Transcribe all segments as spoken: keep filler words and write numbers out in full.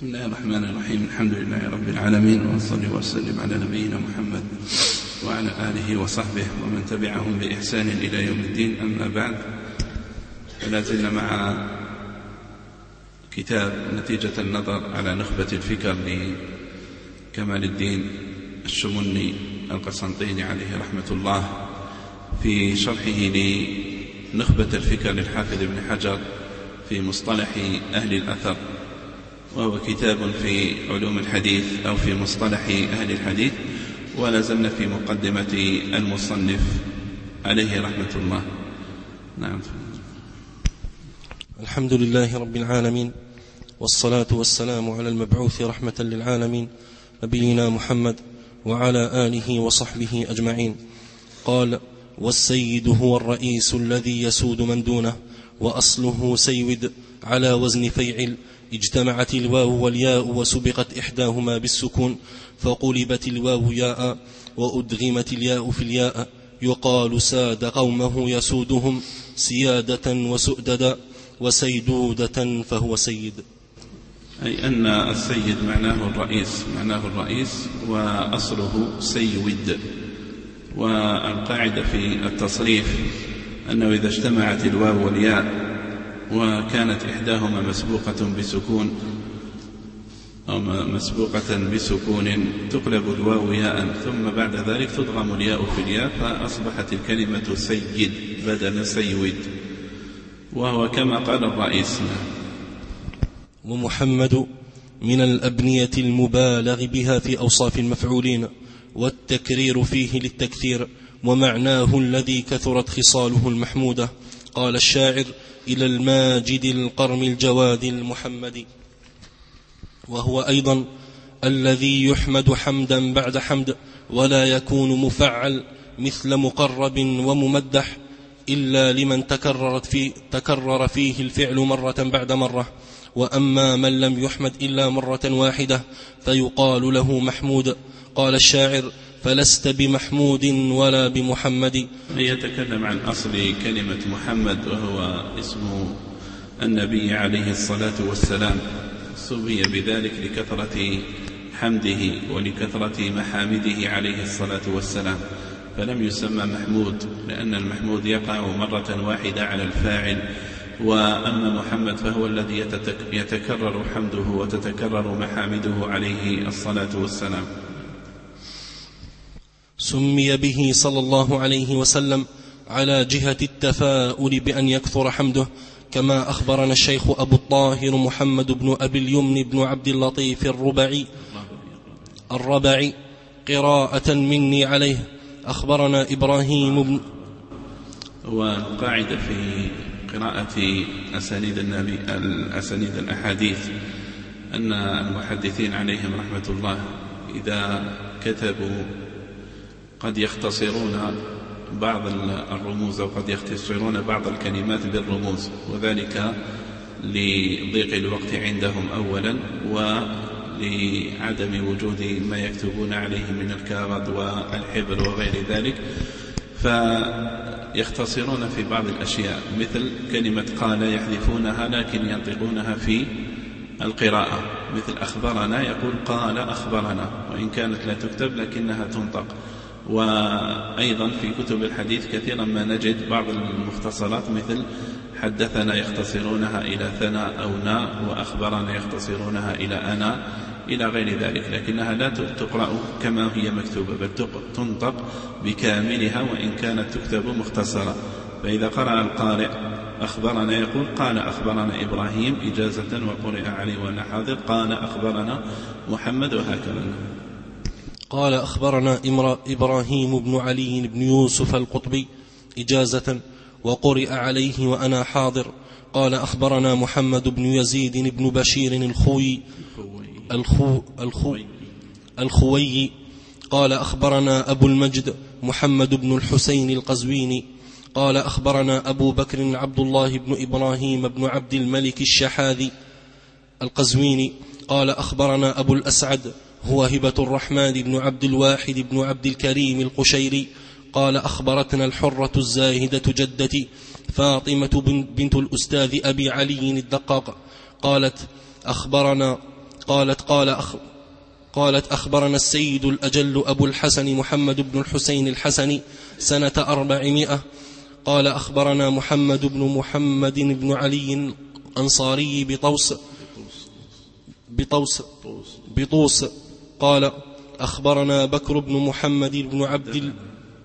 بسم الله الرحمن الرحيم. الحمد لله رب العالمين، وصلي وسلم على نبينا محمد وعلى آله وصحبه ومن تبعهم بإحسان إلى يوم الدين. أما بعد، فلا زلنا مع كتاب نتيجة النظر على نخبة الفكر لكمال الدين الشمني القسنطيني عليه رحمة الله، في شرحه لنخبة الفكر للحافظ ابن حجر في مصطلح أهل الأثر، وهو كتاب في علوم الحديث أو في مصطلح أهل الحديث. ولا زلنا في مقدمة المصنف عليه رحمة الله. نعم. الحمد لله رب العالمين، والصلاة والسلام على المبعوث رحمة للعالمين نبينا محمد وعلى آله وصحبه أجمعين. قال: والسيد هو الرئيس الذي يسود من دونه، وأصله سيود على وزن فيعل، اجتمعت الواو والياء وسبقت إحداهما بالسكون، فقلبت الواو ياء وأدغمت الياء في الياء. يقال ساد قومه يسودهم سيادة وسؤددا، وسيدودة فهو سيد. أي أن السيد معناه الرئيس، معناه الرئيس وأصله سيود. والقاعدة في التصريف أنه إذا اجتمعت الواو والياء وكانت إحداهما مسبوقة بسكون أو مسبوقة بسكون تقلب الواو ياء، ثم بعد ذلك تضغم الياء في الياء، فأصبحت الكلمة سيد بدل سيود، وهو كما قال الرئيس. ومحمد من الأبنية المبالغ بها في أوصاف المفعولين، والتكرير فيه للتكثير، ومعناه الذي كثرت خصاله المحمودة. قال الشاعر: إلى الماجد القرم الجواد المحمد. وهو أيضا الذي يحمد حمدا بعد حمد، ولا يكون مفعل مثل مقرب وممدح إلا لمن تكررت فيه تكرر فيه الفعل مرة بعد مرة. وأما من لم يحمد إلا مرة واحدة فيقال له محمود. قال الشاعر: فلست بمحمود ولا بمحمد. يتكلم عن أصل كلمة محمد، وهو اسم النبي عليه الصلاة والسلام، سمي بذلك لكثرة حمده ولكثرة محامده عليه الصلاة والسلام، فلم يسمى محمود، لأن المحمود يقع مرة واحدة على الفاعل. وأما محمد فهو الذي يتكرر حمده وتتكرر محامده عليه الصلاة والسلام. سمي به صلى الله عليه وسلم على جهة التفاؤل بأن يكثر حمده، كما أخبرنا الشيخ أبو الطاهر محمد بن أبي اليمن بن عبد اللطيف الربعي الربعي قراءة مني عليه. أخبرنا إبراهيم بن والقاعدة في قراءة أسانيد النبي الأسانيد الأحاديث أن المحدثين عليهم رحمة الله إذا كتبوا قد يختصرون بعض الرموز أو قد يختصرون بعض الكلمات بالرموز، وذلك لضيق الوقت عندهم أولا، ولعدم وجود ما يكتبون عليه من الكاغذ والحبر وغير ذلك، فيختصرون في بعض الأشياء، مثل كلمة قال يحذفونها لكن ينطقونها في القراءة، مثل أخبرنا يقول قال أخبرنا، وإن كانت لا تكتب لكنها تنطق. وأيضا في كتب الحديث كثيرا ما نجد بعض المختصرات مثل حدثنا يختصرونها إلى ثنا أو نا، وأخبرنا يختصرونها إلى أنا، إلى غير ذلك، لكنها لا تقرأ كما هي مكتوبة، بل تنطق بكاملها وإن كانت تكتب مختصرة. فإذا قرأ القارئ أخبرنا يقول قال أخبرنا إبراهيم إجازة، وقرئ علي وأنا حاضر قال أخبرنا محمد، وهكذا. قال أخبرنا إبراهيم بن علي بن يوسف القطبي إجازة، وقرئ عليه وأنا حاضر. قال أخبرنا محمد بن يزيد بن بشير الخوي الخو الخو الخوي قال أخبرنا أبو المجد محمد بن الحسين القزويني قال أخبرنا أبو بكر عبد الله بن إبراهيم بن عبد الملك الشحاذي القزويني قال أخبرنا أبو الأسعد هو هبة الرحمن بن عبد الواحد بن عبد الكريم القشيري قال أخبرتنا الحرة الزاهدة جدتي فاطمة بنت الأستاذ أبي علي الدقاق قالت أخبرنا قالت قال أخ قالت أخبرنا السيد الأجل أبو الحسن محمد بن الحسين الحسني سنة أربعمائة. قال أخبرنا محمد بن محمد بن علي الأنصاري بطوس بطوس بطوس قال أخبرنا بكر بن محمد بن عبد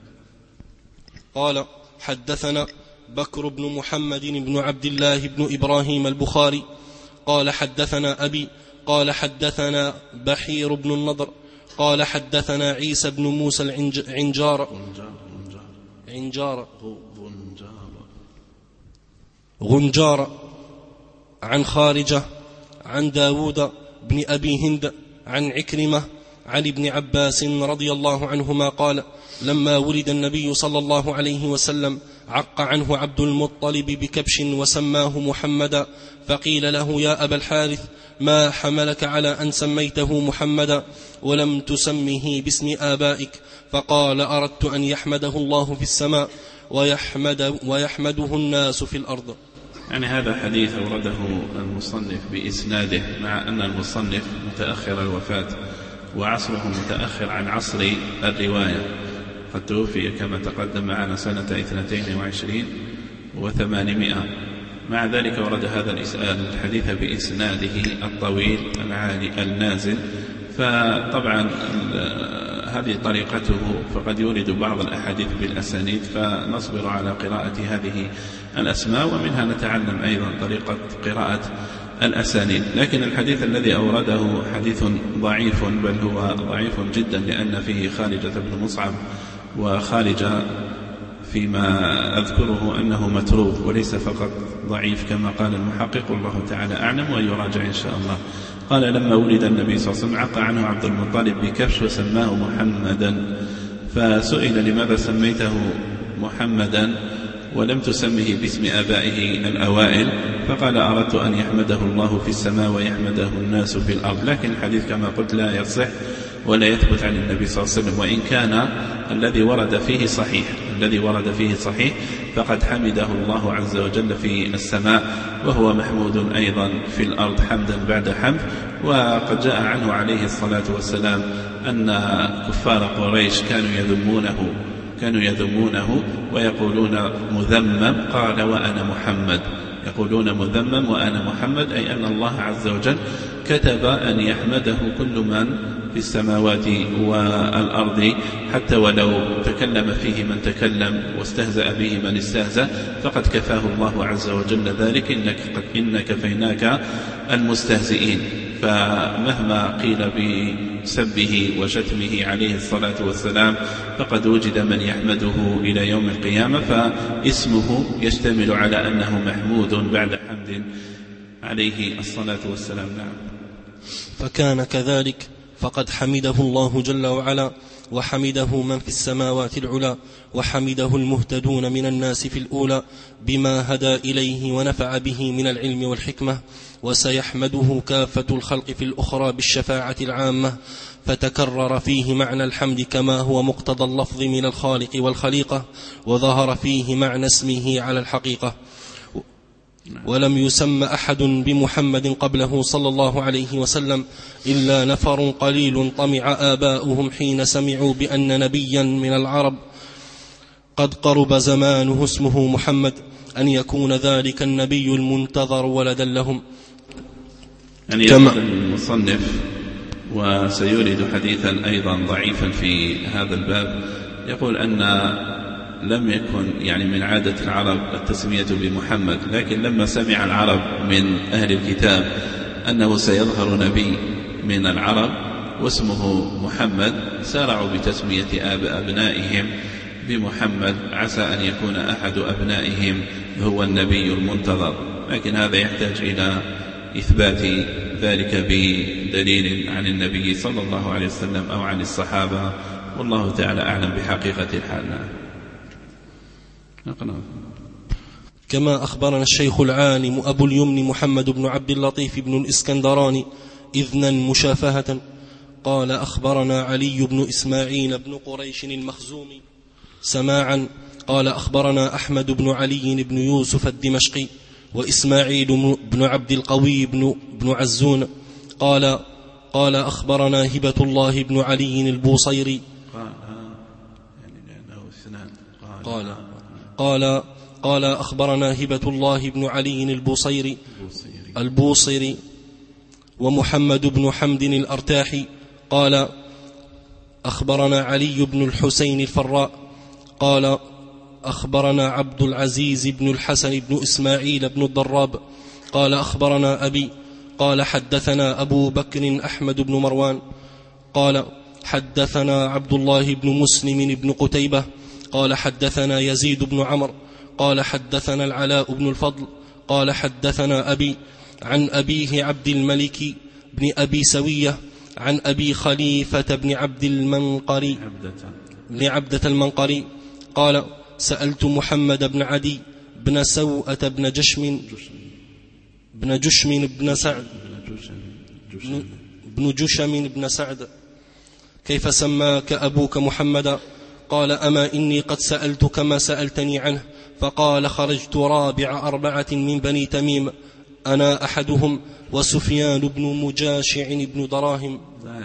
قال حدثنا بكر بن محمد بن عبد الله بن إبراهيم البخاري قال حدثنا أبي قال حدثنا بحير بن النضر قال حدثنا عيسى بن موسى العنجار عنجار غنجار عن خارجة عن داود بن أبي هند عن عكرمة عن ابن عباس رضي الله عنهما قال لما ولد النبي صلى الله عليه وسلم عق عنه عبد المطلب بكبش وسماه محمدا، فقيل له يا أبا الحارث ما حملك على أن سميته محمدا ولم تسمه باسم آبائك؟ فقال أردت أن يحمده الله في السماء ويحمد ويحمده الناس في الأرض. يعني هذا حديث أورده المصنف بإسناده، مع أن المصنف متأخر الوفاة وعصره متأخر عن عصر الرواية، قد توفي كما تقدم معنا سنة اثنتين وعشرين وثمانمائة. مع ذلك ورد هذا الحديث بإسناده الطويل العالي النازل، فطبعا هذه طريقته، فقد يورد بعض الأحاديث بالأسانيد فنصبر على قراءة هذه الأسماء، ومنها نتعلم أيضا طريقة قراءة الأسانيد. لكن الحديث الذي أورده حديث ضعيف، بل هو ضعيف جدا، لأن فيه خارجة بن مصعب، وخارجة فيما أذكره أنه متروك وليس فقط ضعيف كما قال المحقق، والله تعالى أعلم ويراجع إن شاء الله. قال لما ولد النبي صلى الله عليه وسلم عق عنه عبد المطلب بكبش وسماه محمدا، فسئل لماذا سميته محمدا ولم تسمه باسم آبائه الأوائل؟ فقال أردت أن يحمده الله في السماء ويحمده الناس في الأرض. لكن الحديث كما قلت لا يصح ولا يثبت عن النبي صلى الله عليه وسلم، وإن كان الذي ورد فيه صحيح الذي ورد فيه صحيح فقد حمده الله عز وجل في السماء، وهو محمود أيضا في الأرض حمدا بعد حمد. وقد جاء عنه عليه الصلاة والسلام أن كفار قريش كانوا يذمونه كانوا يذمونه ويقولون مذمم، قال وأنا محمد، يقولون مذمم وأنا محمد، أي أن الله عز وجل كتب أن يحمده كل من في السماوات والأرض، حتى ولو تكلم فيه من تكلم واستهزأ به من استهزأ فقد كفاه الله عز وجل ذلك، إنك, إن كفيناك المستهزئين. فمهما قيل بسبه وشتمه عليه الصلاة والسلام فقد وجد من يحمده إلى يوم القيامة، فاسمه يشتمل على أنه محمود بعد حمد عليه الصلاة والسلام. نعم. فكان كذلك، فقد حمده الله جل وعلا، وحمده من في السماوات العلى، وحمده المهتدون من الناس في الأولى بما هدى إليه ونفع به من العلم والحكمة، وسيحمده كافة الخلق في الأخرى بالشفاعة العامة. فتكرر فيه معنى الحمد كما هو مقتضى اللفظ من الخالق والخليقة، وظهر فيه معنى اسمه على الحقيقة. ولم يسم أحد بمحمد قبله صلى الله عليه وسلم إلا نفر قليل طمع آباؤهم حين سمعوا بأن نبيا من العرب قد قرب زمانه اسمه محمد أن يكون ذلك النبي المنتظر ولدا لهم. يعني يقول المصنف وسيورد حديثا أيضا ضعيفا في هذا الباب، يقول أن لم يكن يعني من عادة العرب التسمية بمحمد، لكن لما سمع العرب من أهل الكتاب أنه سيظهر نبي من العرب واسمه محمد سارعوا بتسمية أبنائهم بمحمد، عسى أن يكون أحد أبنائهم هو النبي المنتظر. لكن هذا يحتاج إلى إثبات ذلك بدليل عن النبي صلى الله عليه وسلم أو عن الصحابة، والله تعالى أعلم بحقيقة الحال. كما أخبرنا الشيخ العالم أبو اليمن محمد بن عبد اللطيف بن الإسكندراني إذنا مشافهة قال أخبرنا علي بن إسماعيل بن قريش المخزومي سماعا قال أخبرنا أحمد بن علي بن يوسف الدمشقي وإسماعيل بن عبد القوي بن, بن عزون قال قال أخبرنا هبة الله بن علي البوصيري قال يعني لأنه اثنان قال قال قال أخبرنا هبة الله بن علي البوصيري البوصيري ومحمد بن حمد الأرتاحي قال أخبرنا علي بن الحسين الفراء قال أخبرنا عبد العزيز بن الحسن بن إسماعيل بن الضراب قال أخبرنا أبي قال حدثنا أبو بكر أحمد بن مروان قال حدثنا عبد الله بن مسلم بن قتيبة قال حدثنا يزيد بن عمرو قال حدثنا العلاء بن الفضل قال حدثنا أبي عن أبيه عبد الملك بن أبي سوية عن أبي خليفة بن عبد المنقري بن عبدة المنقري قال سألت محمد بن عدي بن سوءة بن جشم بن جشم بن سعد بن جشم بن سعد كيف سماك أبوك محمدا؟ قال أما إني قد سألتك ما سألتني عنه. فقال خرجت رابع أربعة من بني تميم أنا أحدهم وسفيان بن مجاشع بن دراهم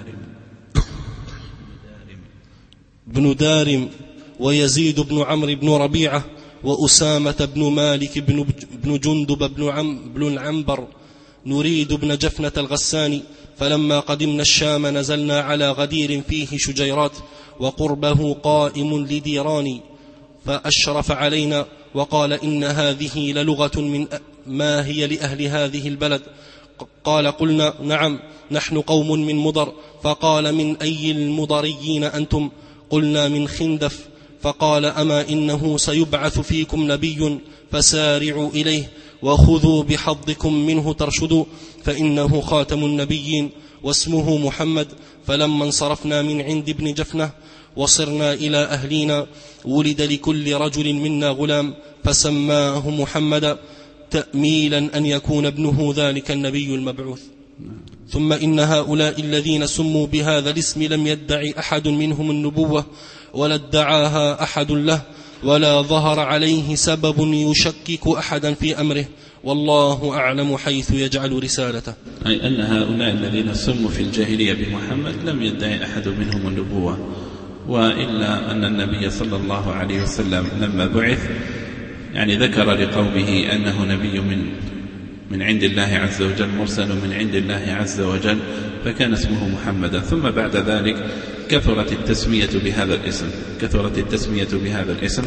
بن دارم ويزيد بن عمرو بن ربيعة وأسامة بن مالك بن, بن جندب بن, عم بن العنبر نريد بن جفنة الغساني. فلما قدمنا الشام نزلنا على غدير فيه شجيرات وقربه قائم لديران فأشرف علينا وقال إن هذه للغة من ما هي لأهل هذه البلد؟ قال قلنا نعم نحن قوم من مضر. فقال من أي المضريين أنتم؟ قلنا من خندف. فقال أما إنه سيبعث فيكم نبي فسارعوا إليه وخذوا بحظكم منه ترشدوا فإنه خاتم النبيين واسمه محمد. فلما انصرفنا من عند ابن جفنة وصرنا إلى أهلنا ولد لكل رجل منا غلام فسماه محمد تأميلا أن يكون ابنه ذلك النبي المبعوث. ثم إن هؤلاء الذين سموا بهذا الاسم لم يدعي أحد منهم النبوة ولا ادعاها أحد له ولا ظهر عليه سبب يشكك أحدا في أمره والله أعلم حيث يجعل رسالته. أي أن هؤلاء الذين سموا في الجاهلية بمحمد لم يدعي أحد منهم النبوة، وإلا أن النبي صلى الله عليه وسلم لما بعث يعني ذكر لقومه أنه نبي من من عند الله عز وجل مرسل من عند الله عز وجل، فكان اسمه محمدا. ثم بعد ذلك كثرت التسمية بهذا الاسم كثرت التسمية بهذا الاسم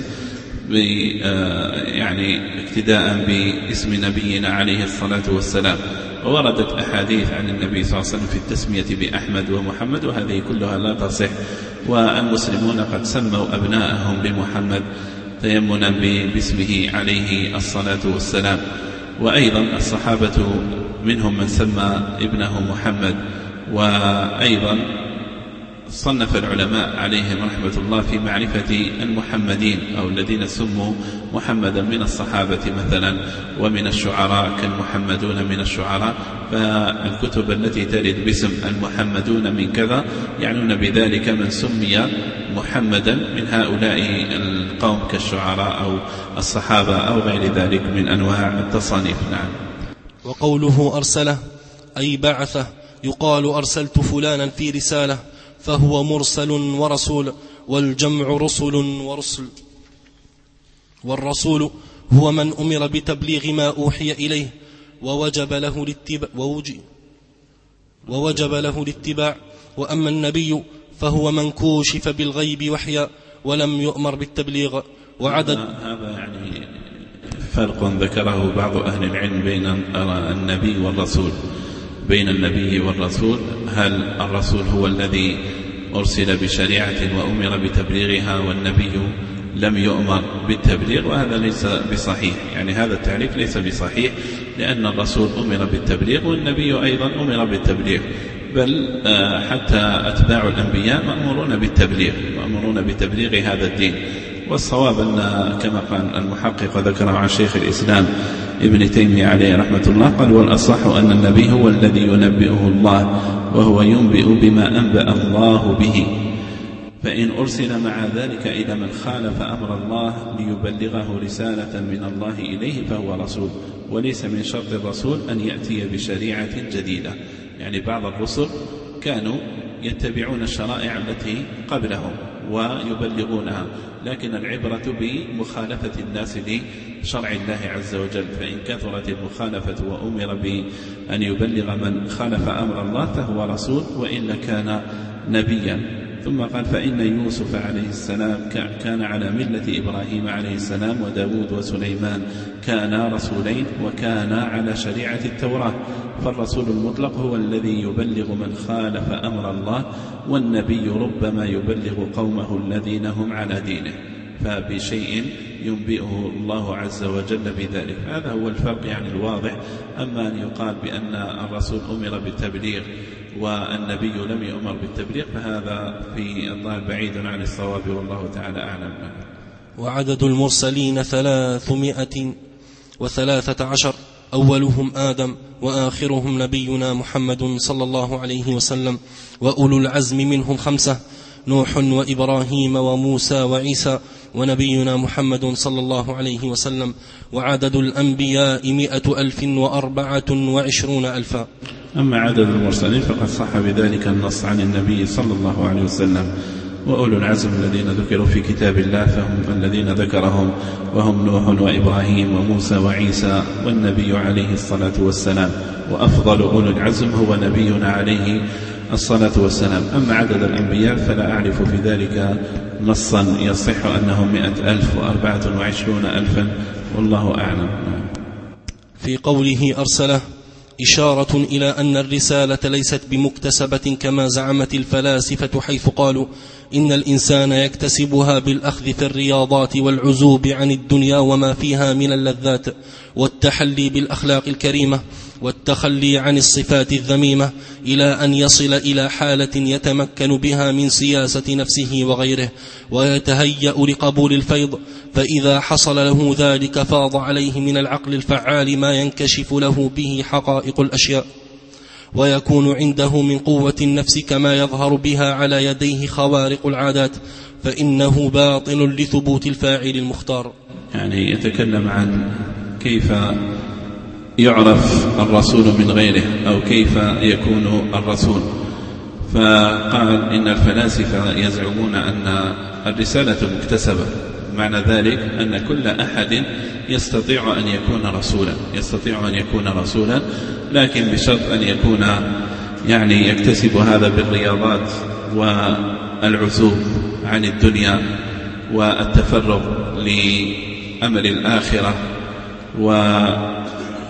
يعني اقتداء باسم نبينا عليه الصلاة والسلام. ووردت أحاديث عن النبي صلى الله عليه وسلم في التسمية بأحمد ومحمد وهذه كلها لا تصح، والمسلمون قد سموا أبناءهم بمحمد تيمنا باسمه عليه الصلاة والسلام. وأيضا الصحابة منهم من سمى ابنه محمد. وأيضا صنف العلماء عليهم رحمة الله في معرفة المحمدين أو الذين سموا محمدا من الصحابة مثلا ومن الشعراء كالمحمدون من الشعراء، فالكتب التي ترد باسم المحمدون من كذا يعنون بذلك من سمي محمدا من هؤلاء القوم كالشعراء أو الصحابة أو غير ذلك من أنواع التصانيف. نعم. وقوله أرسله أي بعثه يقال أرسلت فلانا في رسالة فهو مرسل ورسول، والجمع رسل ورسل. والرسول هو من أمر بتبليغ ما أوحي إليه ووجب له الاتباع, ووجب له الاتباع. وأما النبي فهو من كوشف بالغيب وحيا ولم يؤمر بالتبليغ. وعدد هذا يعني فرق ذكره بعض أهل العلم بين النبي والرسول بين النبي والرسول هل الرسول هو الذي أرسل بشريعة وأمر بتبليغها والنبي لم يؤمر بالتبليغ؟ وهذا ليس بصحيح، يعني هذا التعريف ليس بصحيح، لأن الرسول أمر بالتبليغ والنبي أيضا أمر بالتبليغ، بل حتى أتباع الأنبياء مأمورون بالتبليغ مأمورون بتبليغ هذا الدين. والصواب أن كما قال المحقق ذكره عن شيخ الإسلام ابن تيمية عليه رحمة الله قال والأصح أن النبي هو الذي ينبئه الله وهو ينبئ بما أنبأ الله به، فإن أرسل مع ذلك إلى من خالف أمر الله ليبلغه رسالة من الله إليه فهو رسول، وليس من شرط الرسول أن يأتي بشريعة جديدة، يعني بعض الرسل كانوا يتبعون الشرائع التي قبلهم ويبلغونها، لكن العبرة بمخالفة الناس لشرع الله عز وجل، فإن كثرت المخالفة وأمر بأن يبلغ من خالف أمر الله فهو رسول وإلا كان نبيا. ثم قال فإن يوسف عليه السلام كان على ملة إبراهيم عليه السلام، وداود وسليمان كانا رسولين وكانا على شريعة التوراة، فالرسول المطلق هو الذي يبلغ من خالف أمر الله، والنبي ربما يبلغ قومه الذين هم على دينه، فبشيء ينبئه الله عز وجل بذلك. هذا هو الفرق يعني الواضح. أما أن يقال بأن الرسول أمر بالتبليغ والنبي لم يؤمر بالتبليغ فهذا في الله بعيد عن الصواب، والله تعالى أعلم. وعدد المرسلين ثلاثمائة وثلاثة عشر، أولهم آدم وآخرهم نبينا محمد صلى الله عليه وسلم، وأولو العزم منهم خمسة: نوح وإبراهيم وموسى وعيسى ونبينا محمد صلى الله عليه وسلم. وعدد الأنبياء مئة ألف وأربعة وعشرون ألفا. أما عدد المرسلين فقد صح بذلك النص عن النبي صلى الله عليه وسلم. وأولو العزم الذين ذكروا في كتاب الله فهم الذين ذكرهم، وهم نوح وإبراهيم وموسى وعيسى والنبي عليه الصلاة والسلام، وأفضل أولو العزم هو نبينا عليه الصلاة والسلام. أما عدد الأنبياء فلا أعرف في ذلك نصا يصح أنهم مئة ألف وأربعة وعشرون ألفا، والله أعلم. في قوله أرسله إشارة إلى أن الرسالة ليست بمكتسبة كما زعمت الفلاسفة، حيث قالوا إن الإنسان يكتسبها بالأخذ في الرياضات والعزوب عن الدنيا وما فيها من اللذات، والتحلي بالأخلاق الكريمة، والتخلي عن الصفات الذميمة، إلى أن يصل إلى حالة يتمكن بها من سياسة نفسه وغيره، ويتهيأ لقبول الفيض. فإذا حصل له ذلك فاض عليه من العقل الفعال ما ينكشف له به حقائق الأشياء، ويكون عنده من قوة النفس كما يظهر بها على يديه خوارق العادات، فإنه باطل لثبوت الفاعل المختار. يعني يتكلم عن كيف يعرف الرسول من غيره، أو كيف يكون الرسول. فقال إن الفلاسفة يزعمون أن الرسالة مكتسبة، معنى ذلك أن كل أحد يستطيع أن يكون رسولا، يستطيع أن يكون رسولا لكن بشرط أن يكون يعني يكتسب هذا بالرياضات والعزوب عن الدنيا والتفرغ لأمر الآخرة، وأيضا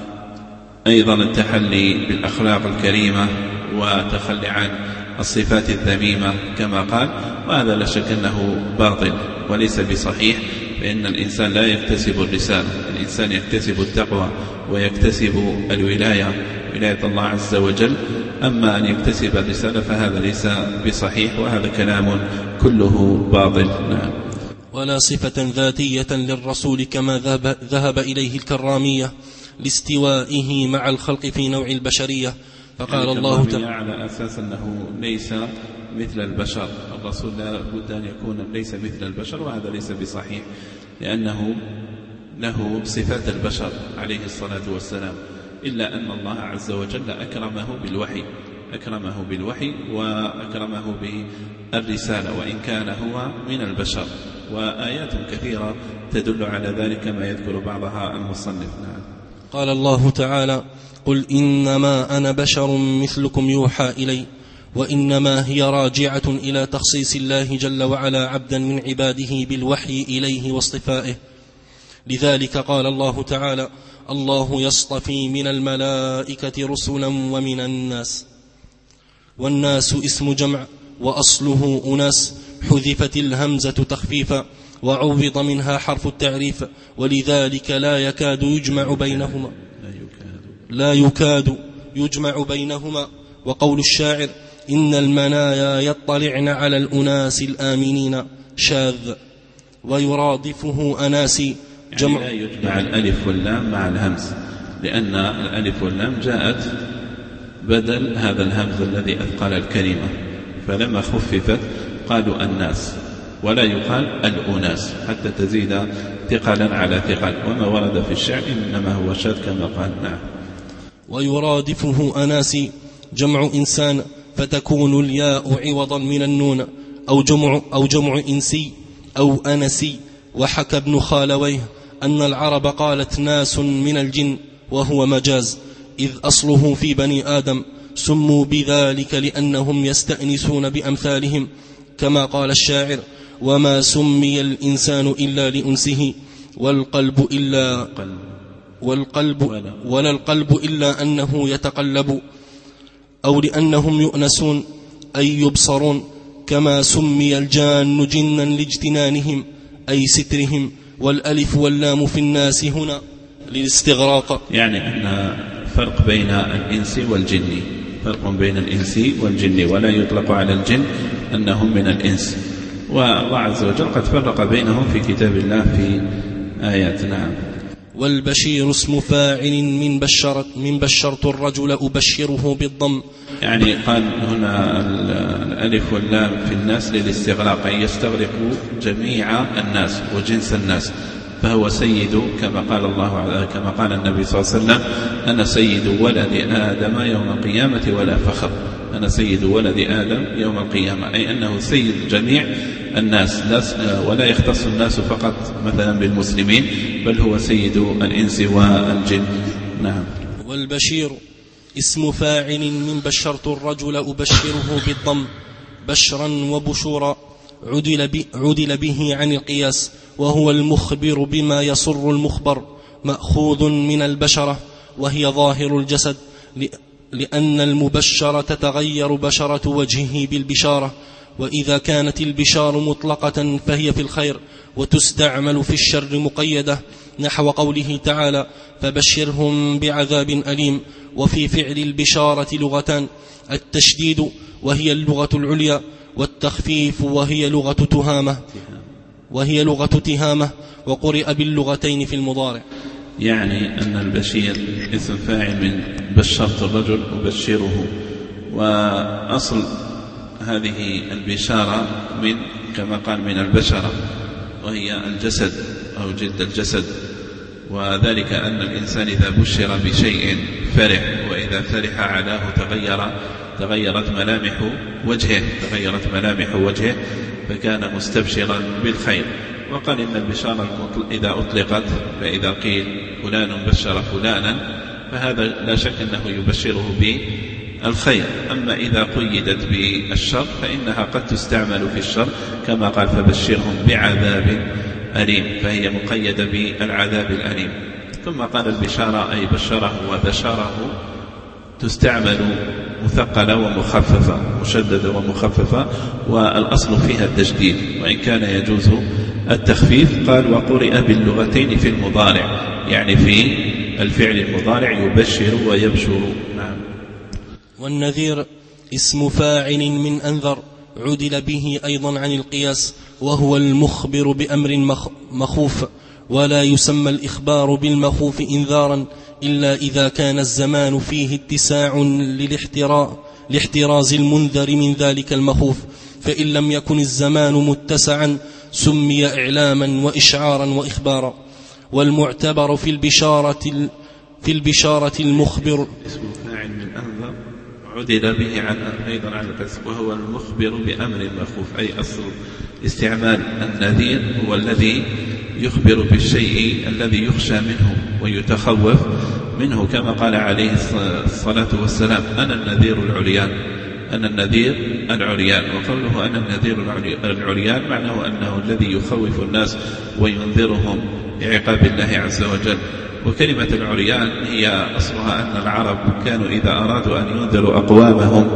التحلي بالأخلاق الكريمة وتخلي عن الصفات الذميمة كما قال. وهذا لا شك أنه باطل وليس بصحيح، فإن الإنسان لا يكتسب الرسالة، الإنسان يكتسب التقوى ويكتسب الولاية، ولاية الله عز وجل. أما أن يكتسب الرسالة فهذا ليس بصحيح، وهذا كلام كله باطل. نعم. ولا صفة ذاتية للرسول كما ذهب, ذهب إليه الكرامية لاستوائه مع الخلق في نوع البشرية. فقال يعني الله تعالى على أساس أنه ليس مثل البشر، الرسول لا بد أن يكون ليس مثل البشر، وهذا ليس بصحيح، لأنه له صفات البشر عليه الصلاة والسلام، إلا أن الله عز وجل أكرمه بالوحي، أكرمه بالوحي وأكرمه بالرسالة، وإن كان هو من البشر. وآيات كثيرة تدل على ذلك كما يذكر بعضها المصنف. نعم. قال الله تعالى: قل إنما أنا بشر مثلكم يوحى إلي، وإنما هي راجعة إلى تخصيص الله جل وعلا عبدا من عباده بالوحي إليه واصطفائه. لذلك قال الله تعالى: الله يصطفي من الملائكة رسلا ومن الناس. والناس اسم جمع وأصله أناس، حذفت الهمزة تخفيفا وعوض منها حرف التعريف، ولذلك لا يكاد يجمع بينهما لا يكاد يجمع بينهما. وقول الشاعر: إن المنايا يطلعن على الأناس الآمنين شاذ. ويرادفه أناسي جمع، يعني لا يجمع الألف واللام مع الهمز، لأن الألف واللام جاءت بدل هذا الهمز الذي أثقل الكلمة، فلما خففت قالوا الناس، ولا يقال الأناس حتى تزيد ثقلا على ثقل. وما ورد في الشعر إنما هو شاذ كما قال. نعم. ويرادفه أناسي جمع إنسان فتكون الياء عوضا من النون، أو جمع, أو جمع إنسي أو أنسي. وحكى ابن خالويه أن العرب قالت ناس من الجن، وهو مجاز، إذ أصله في بني آدم، سموا بذلك لأنهم يستأنسون بأمثالهم، كما قال الشاعر: وما سمي الإنسان إلا لأنسه، والقلب إلا والقلب ولا القلب إلا أنه يتقلب، أو لأنهم يؤنسون أي يبصرون، كما سمي الجان جنا لاجتنانهم أي سترهم. والألف واللام في الناس هنا للاستغراق، يعني أن فرق بين الإنس والجن، فرق بين الإنس والجن، ولا يطلق على الجن أنهم من الإنس. والله عز وجل قد فرق بينهم في كتاب الله في آيات. نعم. والبشير اسم فاعل من بشرت من بشرت الرجل أبشره بالضم، يعني قال هنا الألف واللام في الناس للاستغراق، أي يستغرق جميع الناس وجنس الناس، فهو سيد كما قال الله كما قال النبي صلى الله عليه وسلم: أنا سيد ولد آدم يوم القيامة ولا فخر. أنا سيد ولد آدم يوم القيامة، أي أنه سيد جميع الناس، ولا يختص الناس فقط مثلا بالمسلمين، بل هو سيد الإنس والجن. نعم. والبشير اسم فاعل من بشرت الرجل أبشره بالضم، بشرا وبشورا، عدل, عدل به عن القياس، وهو المخبر بما يسر المخبر، مأخوذ من البشرة، وهي ظاهر الجسد، لأن المبشر تتغير بشرة وجهه بالبشارة. وإذا كانت البشار مطلقة فهي في الخير، وتستعمل في الشر مقيدة، نحو قوله تعالى: فبشرهم بعذاب أليم. وفي فعل البشارة لغتان: التشديد وهي اللغة العليا، والتخفيف وهي لغة تهامة وهي لغة تهامة وقرئ باللغتين في المضارع. يعني أن البشير اسم فاعل من بشرت الرجل أبشره، وأصل هذه البشارة من كما قال من البشرة، وهي الجسد أو جلد الجسد، وذلك أن الإنسان إذا بشر بشيء فرح، وإذا فرح علاه تغير تغيرت ملامح وجهه تغيرت ملامح وجهه فكان مستبشرا بالخير. وقال إن البشارة إذا أطلقت، فإذا قيل فلان بشر فلانا فهذا لا شك أنه يبشره بالخير. أما إذا قيدت بالشر فإنها قد تستعمل في الشر، كما قال: فبشرهم بعذاب أليم، فهي مقيدة بالعذاب الأليم. ثم قال: البشارة أي بشره وبشره تستعمل مثقلة ومخففة، مشددة ومخففة، والأصل فيها التشديد، وإن كان يجوز التخفيف. قال: وقرئ باللغتين في المضارع، يعني في الفعل المضارع يبشر ويبشر. نعم. والنذير اسم فاعل من أنذر، عدل به أيضا عن القياس، وهو المخبر بأمر مخوف، ولا يسمى الإخبار بالمخوف إنذارا إلا إذا كان الزمان فيه اتساع لاحتراز المنذر من ذلك المخوف، فإن لم يكن الزمان متسعا سمي إعلاما وإشعارا وإخبارا. والمعتبر في البشارة في البشارة المخبر اسم فاعل من أنذر عدل به عن أيضا عن القسم، وهو المخبر بأمر مخوف، أي أصل استعمال النذير هو الذي يخبر بالشيء الذي يخشى منه ويتخوف منه، كما قال عليه الصلاة والسلام: أنا النذير العريان أنا النذير العريان. وقوله أنا النذير العريان معناه أنه الذي يخوف الناس وينذرهم بعقاب الله عز وجل. وكلمة العريان هي أصلها أن العرب كانوا إذا أرادوا أن ينذروا أقوامهم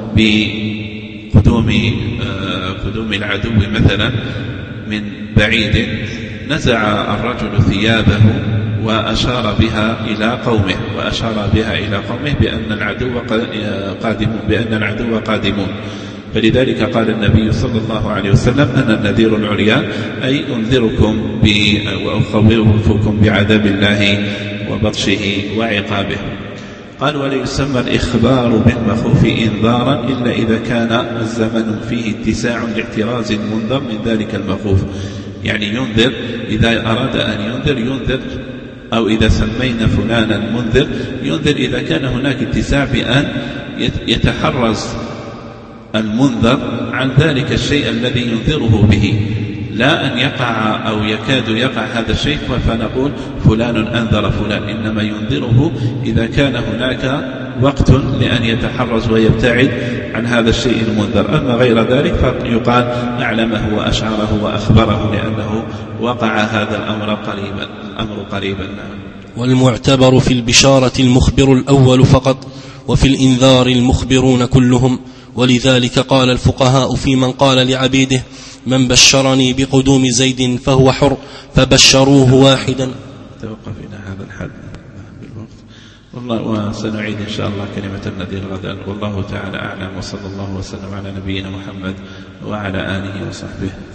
بقدوم قدوم العدو مثلا من بعيد، نزع الرجل ثيابه وأشار بها إلى قومه وأشار بها إلى قومه بأن العدو قادمون بأن العدو قادمون فلذلك قال النبي صلى الله عليه وسلم: أنا النذير العريان، أي أنذركم وأخوفكم بعذاب الله وبطشه وعقابه. قال: ولا يسمى الإخبار بالمخوف إنذارا إلا إذا كان الزمن فيه اتساع لاحتراز المنذر من ذلك المخوف، يعني ينذر إذا أراد أن ينذر ينذر أو إذا سمينا فلانا منذر ينذر إذا كان هناك اتساع بأن يتحرز المنذر عن ذلك الشيء الذي ينذره به، لا أن يقع أو يكاد يقع هذا الشيء فنقول فلان أنذر فلان، إنما ينذره إذا كان هناك وقت لأن يتحرز ويبتعد عن هذا الشيء المنذر. أما غير ذلك فيقال أعلمه وأشعره وأخبره لأنه وقع هذا الأمر قريبا الأمر قريبا. والمعتبر في البشارة المخبر الأول فقط، وفي الإنذار المخبرون كلهم. ولذلك قال الفقهاء في من قال لعبيده من بشرني بقدوم زيد فهو حر، فبشروه واحدا. توقف إلى هذا الحد بالوقت والله، وسنعيد إن شاء الله كلمة النذير غدا، والله تعالى أعلم، وصلى الله وسلم على نبينا محمد وعلى آله وصحبه.